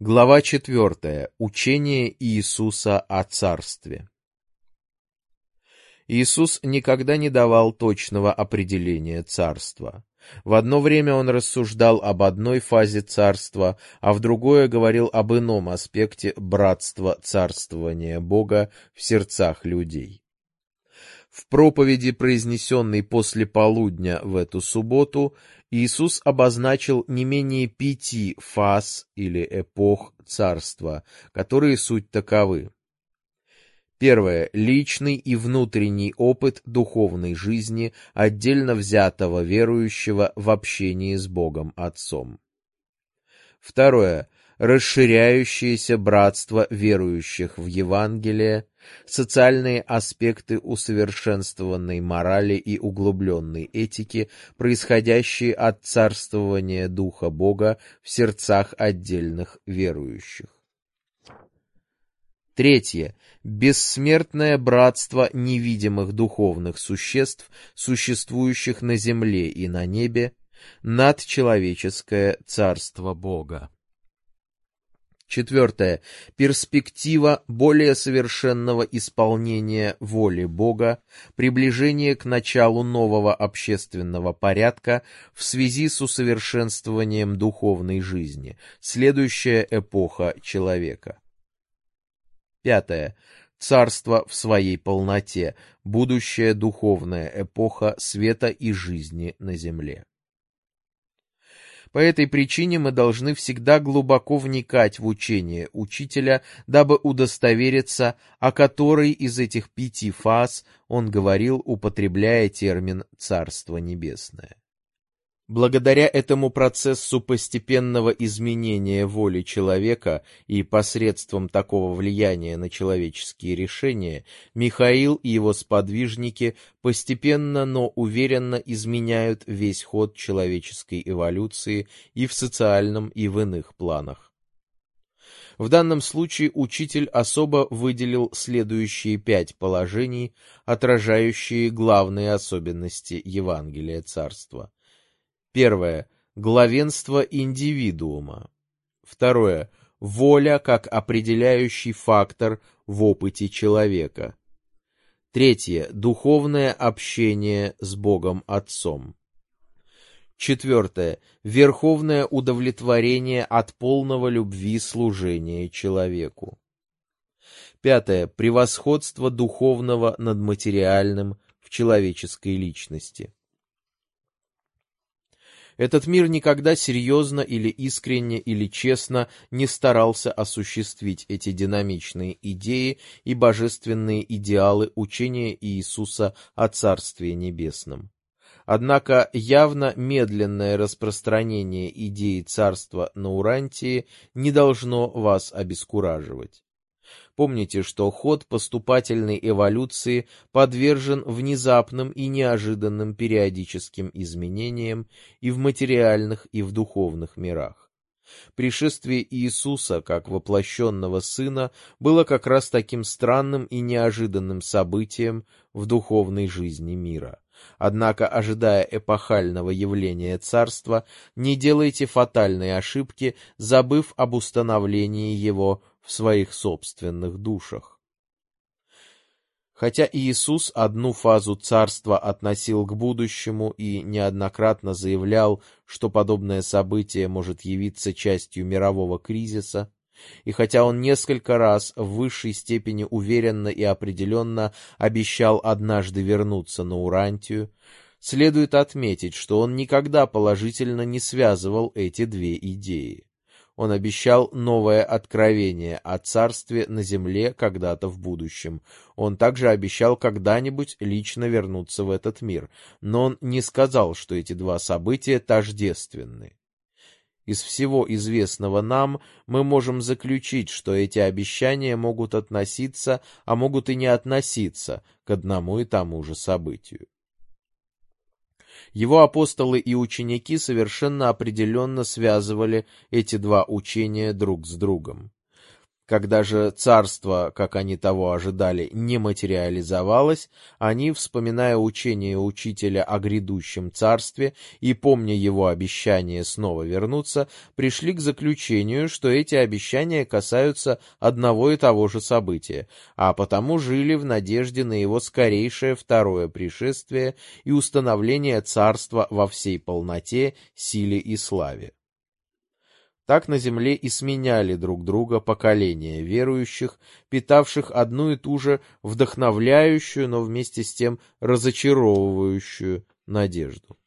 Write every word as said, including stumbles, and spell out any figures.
Глава четвертая. Учение Иисуса о Царстве. Иисус никогда не давал точного определения Царства. В одно время Он рассуждал об одной фазе Царства, а в другое говорил об ином аспекте братства царствования Бога в сердцах людей. В проповеди, произнесенной после полудня в эту субботу, Иисус обозначил не менее пяти фаз или эпох царства, которые суть таковы. Первое. Личный и внутренний опыт духовной жизни отдельно взятого верующего в общении с Богом Отцом. Второе. Расширяющееся братство верующих в Евангелие, социальные аспекты усовершенствованной морали и углубленной этики, происходящие от царствования Духа Бога в сердцах отдельных верующих. Третье. Бессмертное братство невидимых духовных существ, существующих на земле и на небе, надчеловеческое царство Бога. Четвертое. Перспектива более совершенного исполнения воли Бога, приближение к началу нового общественного порядка в связи с усовершенствованием духовной жизни, следующая эпоха человека. Пятое. Царство в своей полноте, будущая духовная эпоха света и жизни на земле. По этой причине мы должны всегда глубоко вникать в учение учителя, дабы удостовериться, о которой из этих пяти фаз он говорил, употребляя термин «Царство небесное». Благодаря этому процессу постепенного изменения воли человека и посредством такого влияния на человеческие решения, Михаил и его сподвижники постепенно, но уверенно изменяют весь ход человеческой эволюции и в социальном, и в иных планах. В данном случае учитель особо выделил следующие пять положений, отражающие главные особенности Евангелия Царства. Первое. Главенство индивидуума. Второе. Воля как определяющий фактор в опыте человека. Третье. Духовное общение с Богом Отцом. Четвертое. Верховное удовлетворение от полного любви служения человеку. Пятое. Превосходство духовного над материальным в человеческой личности. Этот мир никогда серьезно или искренне или честно не старался осуществить эти динамичные идеи и божественные идеалы учения Иисуса о Царстве Небесном. Однако явно медленное распространение идеи Царства на Урантии не должно вас обескураживать. Помните, что ход поступательной эволюции подвержен внезапным и неожиданным периодическим изменениям и в материальных, и в духовных мирах. Пришествие Иисуса, как воплощенного Сына, было как раз таким странным и неожиданным событием в духовной жизни мира. Однако, ожидая эпохального явления Царства, не делайте фатальной ошибки, забыв об установлении его в своих собственных душах. Хотя Иисус одну фазу Царства относил к будущему и неоднократно заявлял, что подобное событие может явиться частью мирового кризиса, и хотя он несколько раз в высшей степени уверенно и определенно обещал однажды вернуться на Урантию, следует отметить, что он никогда положительно не связывал эти две идеи. Он обещал новое откровение о царстве на земле когда-то в будущем. Он также обещал когда-нибудь лично вернуться в этот мир, но он не сказал, что эти два события тождественны. Из всего известного нам мы можем заключить, что эти обещания могут относиться, а могут и не относиться к одному и тому же событию. Его апостолы и ученики совершенно определенно связывали эти два учения друг с другом. Когда же царство, как они того ожидали, не материализовалось, они, вспоминая учение учителя о грядущем царстве и помня его обещание снова вернуться, пришли к заключению, что эти обещания касаются одного и того же события, а потому жили в надежде на его скорейшее второе пришествие и установление царства во всей полноте, силе и славе. Так на земле и сменяли друг друга поколения верующих, питавших одну и ту же вдохновляющую, но вместе с тем разочаровывающую надежду.